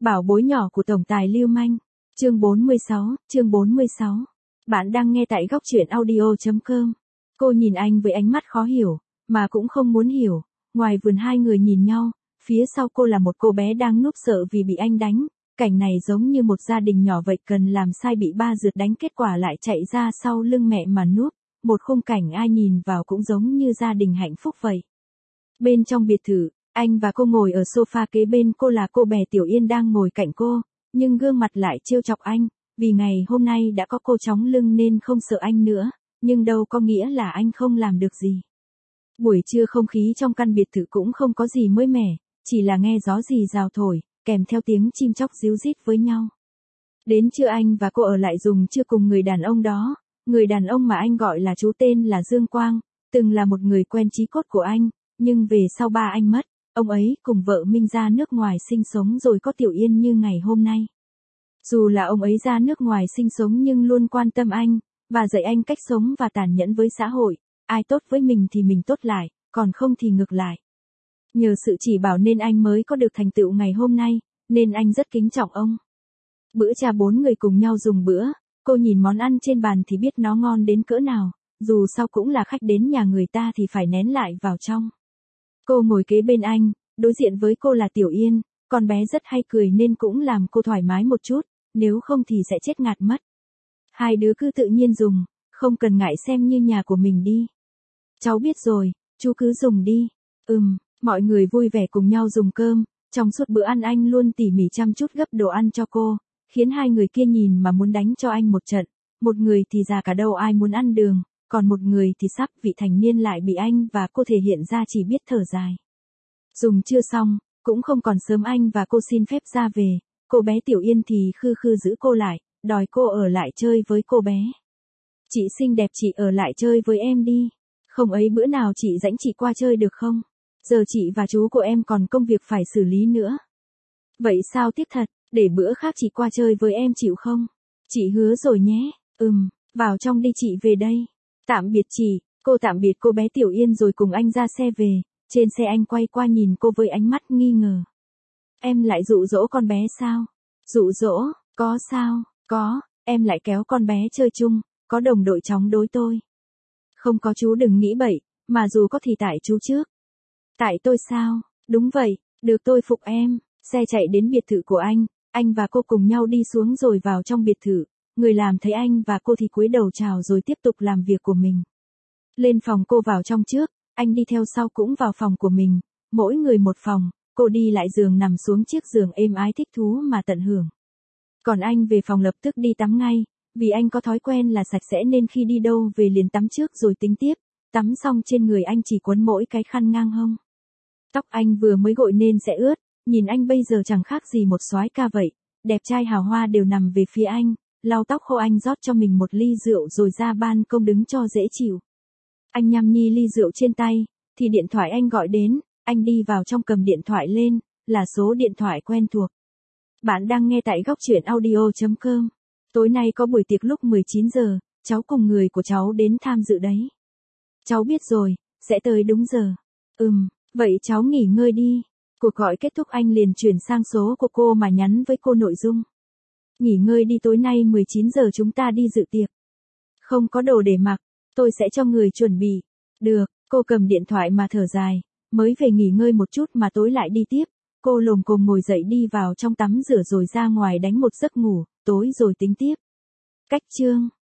Bảo bối nhỏ của tổng tài lưu manh. Chương 46. Bạn đang nghe tại góc truyện audio.com. Cô nhìn anh với ánh mắt khó hiểu, mà cũng không muốn hiểu. Ngoài vườn hai người nhìn nhau, phía sau cô là một cô bé đang núp sợ vì bị anh đánh. Cảnh này giống như một gia đình nhỏ vậy, cần làm sai bị ba rượt đánh, kết quả lại chạy ra sau lưng mẹ mà núp. Một khung cảnh ai nhìn vào cũng giống như gia đình hạnh phúc vậy. Bên trong biệt thự, anh và cô ngồi ở sofa, kế bên cô là cô bé Tiểu Yên đang ngồi cạnh cô, nhưng gương mặt lại trêu chọc anh, vì ngày hôm nay đã có cô chống lưng nên không sợ anh nữa, nhưng đâu có nghĩa là anh không làm được gì. Buổi trưa không khí trong căn biệt thự cũng không có gì mới mẻ, chỉ là nghe gió rì rào thổi, kèm theo tiếng chim chóc ríu rít với nhau. Đến trưa anh và cô ở lại dùng trưa cùng người đàn ông đó, người đàn ông mà anh gọi là chú tên là Dương Quang, từng là một người quen chí cốt của anh, nhưng về sau ba anh mất, ông ấy cùng vợ Minh ra nước ngoài sinh sống rồi có Tiểu Yên như ngày hôm nay. Dù là ông ấy ra nước ngoài sinh sống nhưng luôn quan tâm anh, và dạy anh cách sống và tàn nhẫn với xã hội, ai tốt với mình thì mình tốt lại, còn không thì ngược lại. Nhờ sự chỉ bảo nên anh mới có được thành tựu ngày hôm nay, nên anh rất kính trọng ông. Bữa trà bốn người cùng nhau dùng bữa, cô nhìn món ăn trên bàn thì biết nó ngon đến cỡ nào, dù sao cũng là khách đến nhà người ta thì phải nén lại vào trong. Cô ngồi kế bên anh, đối diện với cô là Tiểu Yên, con bé rất hay cười nên cũng làm cô thoải mái một chút, nếu không thì sẽ chết ngạt mất. Hai đứa cứ tự nhiên dùng, không cần ngại xem như nhà của mình đi. Cháu biết rồi, chú cứ dùng đi. Mọi người vui vẻ cùng nhau dùng cơm, trong suốt bữa ăn anh luôn tỉ mỉ chăm chút gấp đồ ăn cho cô, khiến hai người kia nhìn mà muốn đánh cho anh một trận, một người thì già cả đầu ai muốn ăn đường, còn một người thì sắp vị thành niên lại bị anh và cô thể hiện ra chỉ biết thở dài. Dùng chưa xong, cũng không còn sớm, anh và cô xin phép ra về, cô bé Tiểu Yên thì khư khư giữ cô lại, đòi cô ở lại chơi với cô bé. Chị xinh đẹp, chị ở lại chơi với em đi. Không ấy bữa nào chị rảnh chị qua chơi được không? Giờ chị và chú của em còn công việc phải xử lý nữa. Vậy sao tiếc thật, để bữa khác chị qua chơi với em chịu không? Chị hứa rồi nhé. Vào trong đi, chị về đây. Tạm biệt chị. Cô tạm biệt cô bé Tiểu Yên rồi cùng anh ra xe về. Trên xe anh quay qua nhìn cô với ánh mắt nghi ngờ. Em lại dụ dỗ con bé sao? Dụ dỗ, có sao? Có, em lại kéo con bé chơi chung, có đồng đội chống đối tôi. Không có, chú đừng nghĩ bậy, mà dù có thì tại chú trước. Tại tôi sao? Đúng vậy, được, tôi phục em. Xe chạy đến biệt thự của anh và cô cùng nhau đi xuống rồi vào trong biệt thự. Người làm thấy anh và cô thì cúi đầu chào rồi tiếp tục làm việc của mình. Lên phòng, cô vào trong trước, anh đi theo sau cũng vào phòng của mình, mỗi người một phòng, cô đi lại giường nằm xuống chiếc giường êm ái thích thú mà tận hưởng. Còn anh về phòng lập tức đi tắm ngay, vì anh có thói quen là sạch sẽ nên khi đi đâu về liền tắm trước rồi tính tiếp, tắm xong trên người anh chỉ quấn mỗi cái khăn ngang hông. Tóc anh vừa mới gội nên sẽ ướt, nhìn anh bây giờ chẳng khác gì một soái ca vậy, đẹp trai hào hoa đều nằm về phía anh, lau tóc khô anh rót cho mình một ly rượu rồi ra ban công đứng cho dễ chịu. Anh nhâm nhi ly rượu trên tay, thì điện thoại anh gọi đến, anh đi vào trong cầm điện thoại lên, là số điện thoại quen thuộc. Bạn đang nghe tại góc truyện audio.com. Tối nay có buổi tiệc lúc 19 giờ, cháu cùng người của cháu đến tham dự đấy. Cháu biết rồi, sẽ tới đúng giờ. Vậy cháu nghỉ ngơi đi. Cuộc gọi kết thúc anh liền chuyển sang số của cô mà nhắn với cô nội dung. Nghỉ ngơi đi, tối nay 19 giờ chúng ta đi dự tiệc. Không có đồ để mặc, tôi sẽ cho người chuẩn bị. Được, cô cầm điện thoại mà thở dài, mới về nghỉ ngơi một chút mà tối lại đi tiếp. Cô lồm cồm ngồi dậy đi vào trong tắm rửa rồi ra ngoài đánh một giấc ngủ, tối rồi tính tiếp. Cách chương